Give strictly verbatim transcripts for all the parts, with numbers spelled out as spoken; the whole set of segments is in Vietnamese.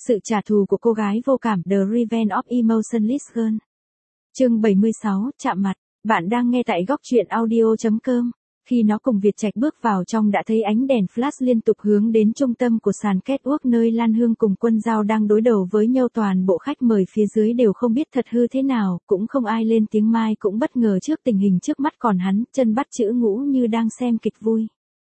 Sự trả thù của cô gái vô cảm, The Revenge of Emotionless Girl. Chương bảy mươi sáu, chạm mặt. Bạn đang nghe tại góc truyện audio chấm com. Khi nó cùng Việt Trạch bước vào trong đã thấy ánh đèn flash liên tục hướng đến trung tâm của sàn catwalk nơi Lan Hương cùng Quân Dao đang đối đầu với nhau, toàn bộ khách mời phía dưới đều không biết thật hư thế nào, cũng không ai lên tiếng. Mai cũng bất ngờ trước tình hình trước mắt, còn hắn, chân bắt chữ ngũ như đang xem kịch vui.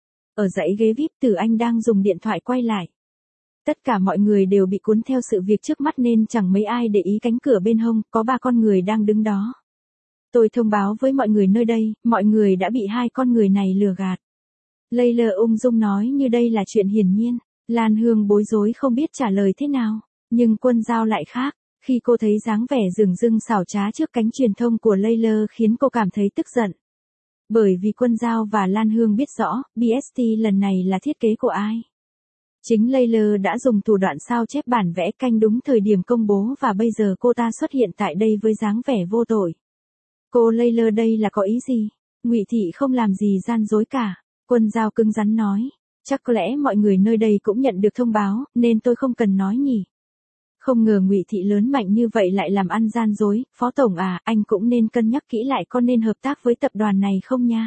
Ở dãy ghế vi ai pi, Tử Anh đang dùng điện thoại quay lại. Tất cả mọi người đều bị cuốn theo sự việc trước mắt nên chẳng mấy ai để ý cánh cửa bên hông, có ba con người đang đứng đó. Tôi thông báo với mọi người nơi đây, mọi người đã bị hai con người này lừa gạt. Layla ung dung nói như đây là chuyện hiển nhiên. Lan Hương bối rối không biết trả lời thế nào, nhưng Quân Dao lại khác. Khi cô thấy dáng vẻ dửng dưng xảo trá trước cánh truyền thông của Layla khiến cô cảm thấy tức giận. Bởi vì Quân Dao và Lan Hương biết rõ, bê ét tê lần này là thiết kế của ai. Chính Layla đã dùng thủ đoạn sao chép bản vẽ canh đúng thời điểm công bố và bây giờ cô ta xuất hiện tại đây với dáng vẻ vô tội. Cô Layla đây là có ý gì? Ngụy Thị không làm gì gian dối cả. Quân Dao cứng rắn nói. Chắc có lẽ mọi người nơi đây cũng nhận được thông báo, nên tôi không cần nói nhỉ. Không ngờ Ngụy Thị lớn mạnh như vậy lại làm ăn gian dối. Phó Tổng à, anh cũng nên cân nhắc kỹ lại có nên hợp tác với tập đoàn này không nha.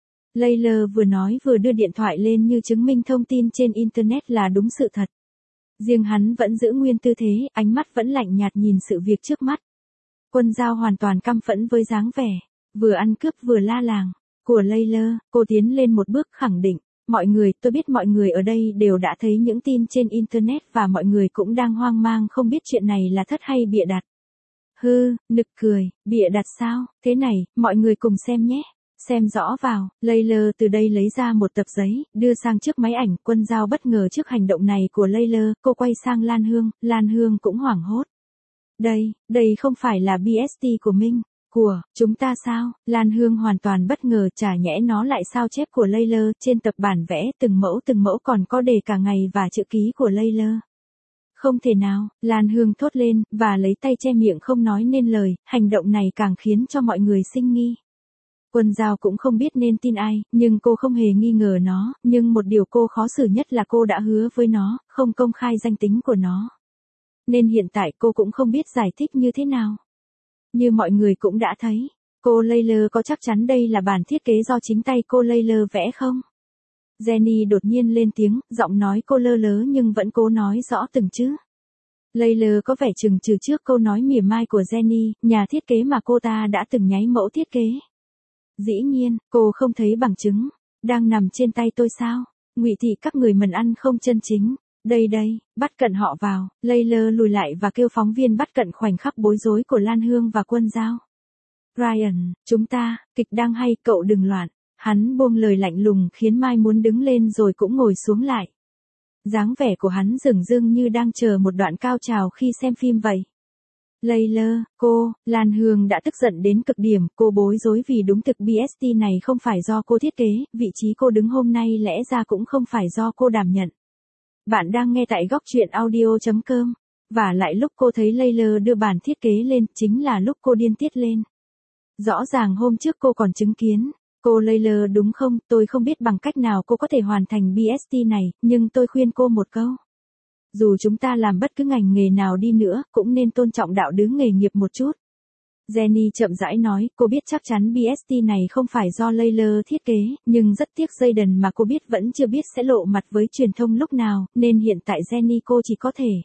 Layla vừa nói vừa đưa điện thoại lên như chứng minh thông tin trên Internet là đúng sự thật. Riêng hắn vẫn giữ nguyên tư thế, ánh mắt vẫn lạnh nhạt nhìn sự việc trước mắt. Quân Dao hoàn toàn căm phẫn với dáng vẻ, vừa ăn cướp vừa la làng, của Layla. Cô tiến lên một bước khẳng định, mọi người, tôi biết mọi người ở đây đều đã thấy những tin trên Internet và mọi người cũng đang hoang mang không biết chuyện này là thật hay bịa đặt. Hư, nực cười, bịa đặt sao, thế này, mọi người cùng xem nhé. Xem rõ vào, Layla từ đây lấy ra một tập giấy, đưa sang trước máy ảnh. Quân Dao bất ngờ trước hành động này của Layla, cô quay sang Lan Hương, Lan Hương cũng hoảng hốt. Đây, đây không phải là bê ét tê của Minh, của chúng ta sao? Lan Hương hoàn toàn bất ngờ, chả nhẽ nó lại sao chép của Layla. Trên tập bản vẽ từng mẫu từng mẫu còn có đề cả ngày và chữ ký của Layla. Không thể nào, Lan Hương thốt lên, và lấy tay che miệng không nói nên lời. Hành động này càng khiến cho mọi người sinh nghi. Quân Dao cũng không biết nên tin ai, nhưng cô không hề nghi ngờ nó, nhưng một điều cô khó xử nhất là cô đã hứa với nó, không công khai danh tính của nó. Nên hiện tại cô cũng không biết giải thích như thế nào. Như mọi người cũng đã thấy, cô Layla có chắc chắn đây là bản thiết kế do chính tay cô Layla vẽ không? Jenny đột nhiên lên tiếng, giọng nói cô lơ lớ nhưng vẫn cố nói rõ từng chữ. Layla có vẻ chừng chừ trước câu nói mỉa mai của Jenny, nhà thiết kế mà cô ta đã từng nháy mẫu thiết kế. Dĩ nhiên, cô không thấy bằng chứng, đang nằm trên tay tôi sao? Ngụy Thị các người mần ăn không chân chính. Đây đây, bắt cận họ vào. Layla lùi lại và kêu phóng viên bắt cận khoảnh khắc bối rối của Lan Hương và Quân Dao. Ryan, chúng ta, kịch đang hay, cậu đừng loạn. Hắn buông lời lạnh lùng khiến Mai muốn đứng lên rồi cũng ngồi xuống lại. Dáng vẻ của hắn dửng dưng như đang chờ một đoạn cao trào khi xem phim vậy. Layla, cô, Lan Hương đã tức giận đến cực điểm, cô bối rối vì đúng thực bê ét tê này không phải do cô thiết kế, vị trí cô đứng hôm nay lẽ ra cũng không phải do cô đảm nhận. Bạn đang nghe tại góc truyện audio chấm com. Và lại lúc cô thấy Layla đưa bản thiết kế lên, chính là lúc cô điên tiết lên. Rõ ràng hôm trước cô còn chứng kiến. Cô Layla đúng không, tôi không biết bằng cách nào cô có thể hoàn thành bê ét tê này, nhưng tôi khuyên cô một câu. Dù chúng ta làm bất cứ ngành nghề nào đi nữa, cũng nên tôn trọng đạo đức nghề nghiệp một chút. Jenny chậm rãi nói, cô biết chắc chắn bê ét tê này không phải do Layla thiết kế, nhưng rất tiếc Jayden mà cô biết vẫn chưa biết sẽ lộ mặt với truyền thông lúc nào, nên hiện tại Jenny cô chỉ có thể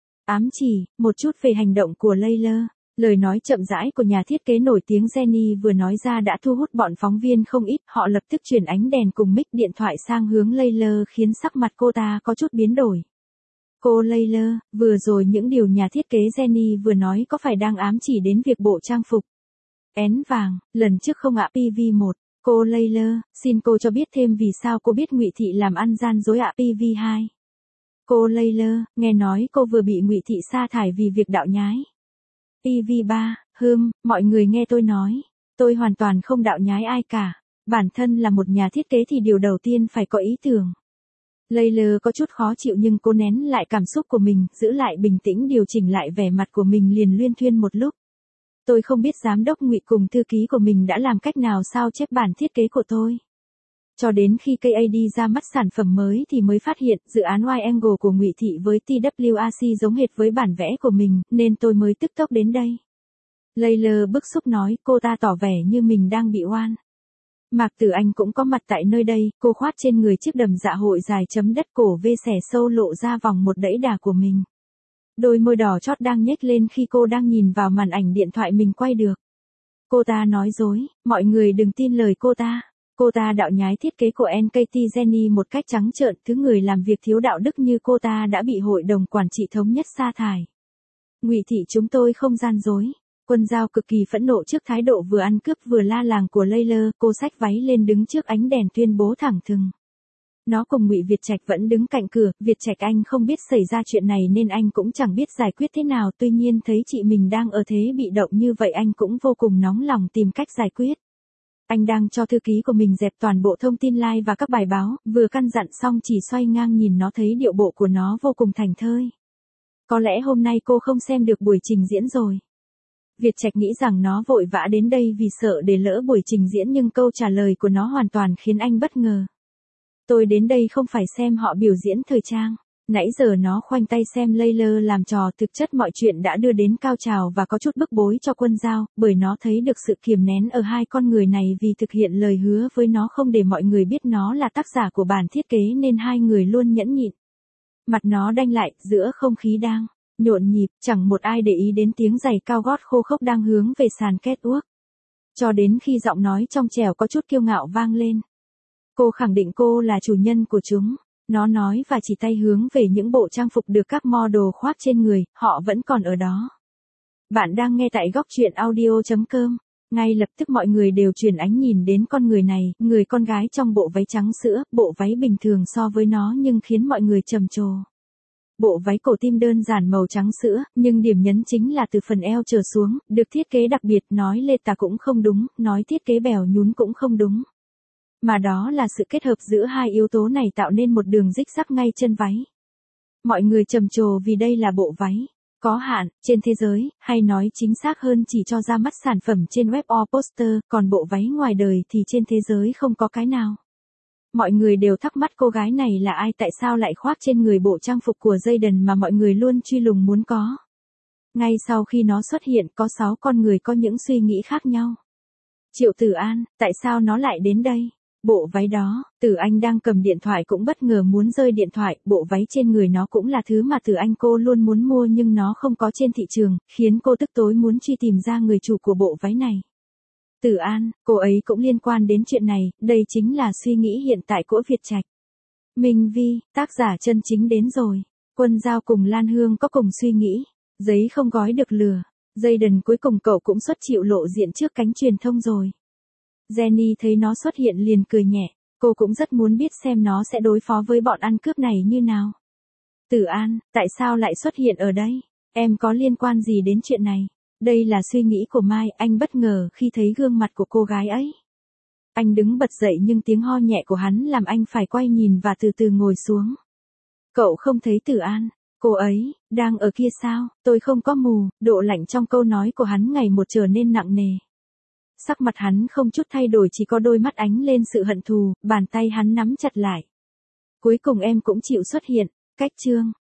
ám chỉ một chút về hành động của Layla. Lời nói chậm rãi của nhà thiết kế nổi tiếng Jenny vừa nói ra đã thu hút bọn phóng viên không ít, họ lập tức chuyển ánh đèn cùng mic điện thoại sang hướng Layla khiến sắc mặt cô ta có chút biến đổi. Cô Layla, vừa rồi những điều nhà thiết kế Jenny vừa nói có phải đang ám chỉ đến việc bộ trang phục én vàng, lần trước không ạ? pê vê một, cô Layla, xin cô cho biết thêm vì sao cô biết Ngụy Thị làm ăn gian dối ạ? pê vê hai. Cô Layla, nghe nói cô vừa bị Ngụy Thị sa thải vì việc đạo nhái. pê vê ba, hừm, mọi người nghe tôi nói, tôi hoàn toàn không đạo nhái ai cả, bản thân là một nhà thiết kế thì điều đầu tiên phải có ý tưởng. Layla có chút khó chịu nhưng cô nén lại cảm xúc của mình, giữ lại bình tĩnh điều chỉnh lại vẻ mặt của mình liền luyên thuyên một lúc. Tôi không biết giám đốc Ngụy cùng thư ký của mình đã làm cách nào sao chép bản thiết kế của tôi. Cho đến khi ca a đê ra mắt sản phẩm mới thì mới phát hiện dự án Wide Angle của Ngụy Thị với tê vê rờ xê giống hệt với bản vẽ của mình, nên tôi mới tức tốc đến đây. Layla bức xúc nói, cô ta tỏ vẻ như mình đang bị oan. Mạc Tử Anh cũng có mặt tại nơi đây, cô khoác trên người chiếc đầm dạ hội dài chấm đất cổ vê xẻ sâu lộ ra vòng một đẫy đà của mình. Đôi môi đỏ chót đang nhếch lên khi cô đang nhìn vào màn ảnh điện thoại mình quay được. Cô ta nói dối, mọi người đừng tin lời cô ta. Cô ta đạo nhái thiết kế của en ca tê Jenny một cách trắng trợn, thứ người làm việc thiếu đạo đức như cô ta đã bị hội đồng quản trị thống nhất sa thải. Ngụy Thị chúng tôi không gian dối. Quân Giao cực kỳ phẫn nộ trước thái độ vừa ăn cướp vừa la làng của Layla, cô xách váy lên đứng trước ánh đèn tuyên bố thẳng thừng. Nó cùng Ngụy Việt Trạch vẫn đứng cạnh cửa, Việt Trạch anh không biết xảy ra chuyện này nên anh cũng chẳng biết giải quyết thế nào, tuy nhiên thấy chị mình đang ở thế bị động như vậy anh cũng vô cùng nóng lòng tìm cách giải quyết. Anh đang cho thư ký của mình dẹp toàn bộ thông tin like và các bài báo, vừa căn dặn xong chỉ xoay ngang nhìn nó thấy điệu bộ của nó vô cùng thảnh thơi. Có lẽ hôm nay cô không xem được buổi trình diễn rồi. Việt Trạch nghĩ rằng nó vội vã đến đây vì sợ để lỡ buổi trình diễn nhưng câu trả lời của nó hoàn toàn khiến anh bất ngờ. Tôi đến đây không phải xem họ biểu diễn thời trang. Nãy giờ nó khoanh tay xem Layla làm trò, thực chất mọi chuyện đã đưa đến cao trào và có chút bức bối cho Quân Giao, bởi nó thấy được sự kiềm nén ở hai con người này vì thực hiện lời hứa với nó không để mọi người biết nó là tác giả của bản thiết kế nên hai người luôn nhẫn nhịn. Mặt nó đanh lại, giữa không khí đang nhộn nhịp, chẳng một ai để ý đến tiếng giày cao gót khô khốc đang hướng về sàn catwalk. Cho đến khi giọng nói trong trẻo có chút kiêu ngạo vang lên. Cô khẳng định cô là chủ nhân của chúng. Nó nói và chỉ tay hướng về những bộ trang phục được các model khoác trên người, họ vẫn còn ở đó. Bạn đang nghe tại góc truyện audio chấm com. Ngay lập tức mọi người đều chuyển ánh nhìn đến con người này, người con gái trong bộ váy trắng sữa, bộ váy bình thường so với nó nhưng khiến mọi người trầm trồ. Bộ váy cổ tim đơn giản màu trắng sữa, nhưng điểm nhấn chính là từ phần eo trở xuống, được thiết kế đặc biệt, nói lê tà cũng không đúng, nói thiết kế bèo nhún cũng không đúng. Mà đó là sự kết hợp giữa hai yếu tố này tạo nên một đường rích rắc ngay chân váy. Mọi người trầm trồ vì đây là bộ váy có hạn trên thế giới, hay nói chính xác hơn chỉ cho ra mắt sản phẩm trên web or poster, còn bộ váy ngoài đời thì trên thế giới không có cái nào. Mọi người đều thắc mắc cô gái này là ai, tại sao lại khoác trên người bộ trang phục của Jayden mà mọi người luôn truy lùng muốn có. Ngay sau khi nó xuất hiện có sáu con người có những suy nghĩ khác nhau. Triệu Tử An, tại sao nó lại đến đây? Bộ váy đó, Tử Anh đang cầm điện thoại cũng bất ngờ muốn rơi điện thoại, bộ váy trên người nó cũng là thứ mà Tử Anh cô luôn muốn mua nhưng nó không có trên thị trường, khiến cô tức tối muốn truy tìm ra người chủ của bộ váy này. Tử An, cô ấy cũng liên quan đến chuyện này, đây chính là suy nghĩ hiện tại của Việt Trạch. Minh Vi, tác giả chân chính đến rồi. Quân Giao cùng Lan Hương có cùng suy nghĩ. Giấy không gói được lửa. Jayden cuối cùng cậu cũng xuất chịu lộ diện trước cánh truyền thông rồi. Jenny thấy nó xuất hiện liền cười nhẹ, cô cũng rất muốn biết xem nó sẽ đối phó với bọn ăn cướp này như nào. Tử An, tại sao lại xuất hiện ở đây? Em có liên quan gì đến chuyện này? Đây là suy nghĩ của Mai, anh bất ngờ khi thấy gương mặt của cô gái ấy. Anh đứng bật dậy nhưng tiếng ho nhẹ của hắn làm anh phải quay nhìn và từ từ ngồi xuống. Cậu không thấy Tử An? Cô ấy, đang ở kia sao? Tôi không có mù, độ lạnh trong câu nói của hắn ngày một trở nên nặng nề. Sắc mặt hắn không chút thay đổi, chỉ có đôi mắt ánh lên sự hận thù, bàn tay hắn nắm chặt lại. Cuối cùng em cũng chịu xuất hiện, cách chương.